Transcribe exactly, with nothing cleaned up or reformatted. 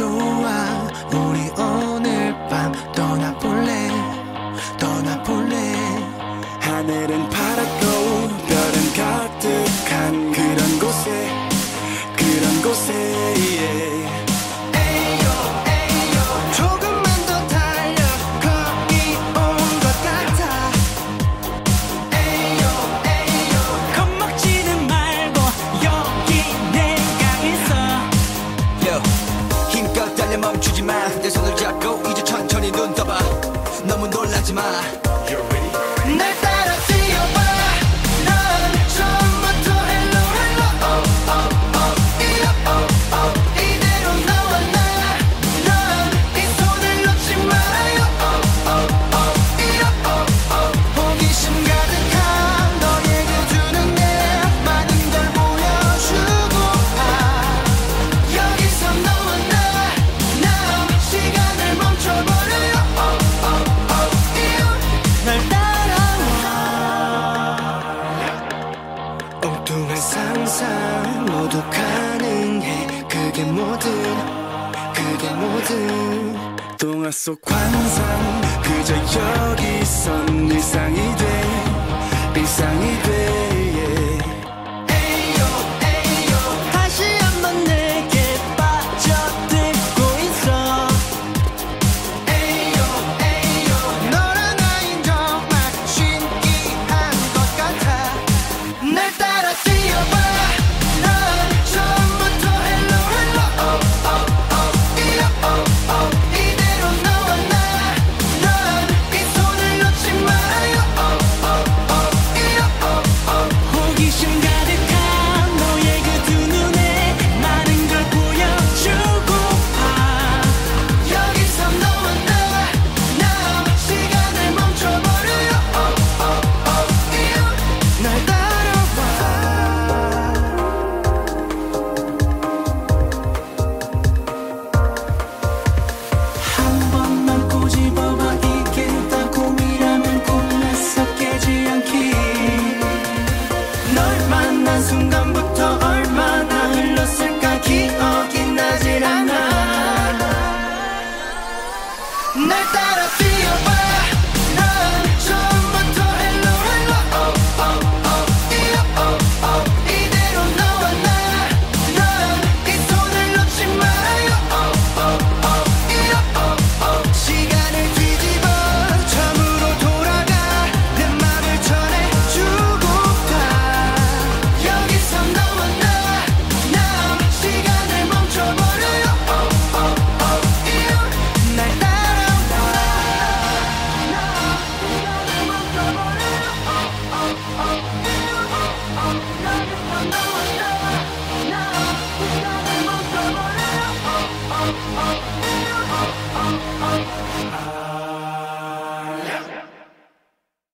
좋아. 우리 오늘 밤 떠나볼래 떠나볼래. 하늘은 파랗고 별은 가득한 그런 곳에 그런 곳에 yeah. 멈추지마. 내 손을 잡고 이제 천천히 눈 떠봐. 너무 놀라지 마. 날 따라 뛰어봐. 넌 처음부터 hello hello oh oh oh 이어 oh oh 이대로 너와 나. 넌 이 손을 놓지 말아요 oh oh oh 이어 oh oh. 호기심 가득한 너에게 주는 내 많은 걸 보여주고 아. 여기서 너와 나 시간을 멈춰버려요 oh, oh, oh, 이유. 날 따라와. 엉뚱한 상상 모두 가능해. 그게 뭐든 그게 뭐든 동화 속 환상 그저 여기선 일상이 돼 일상이 돼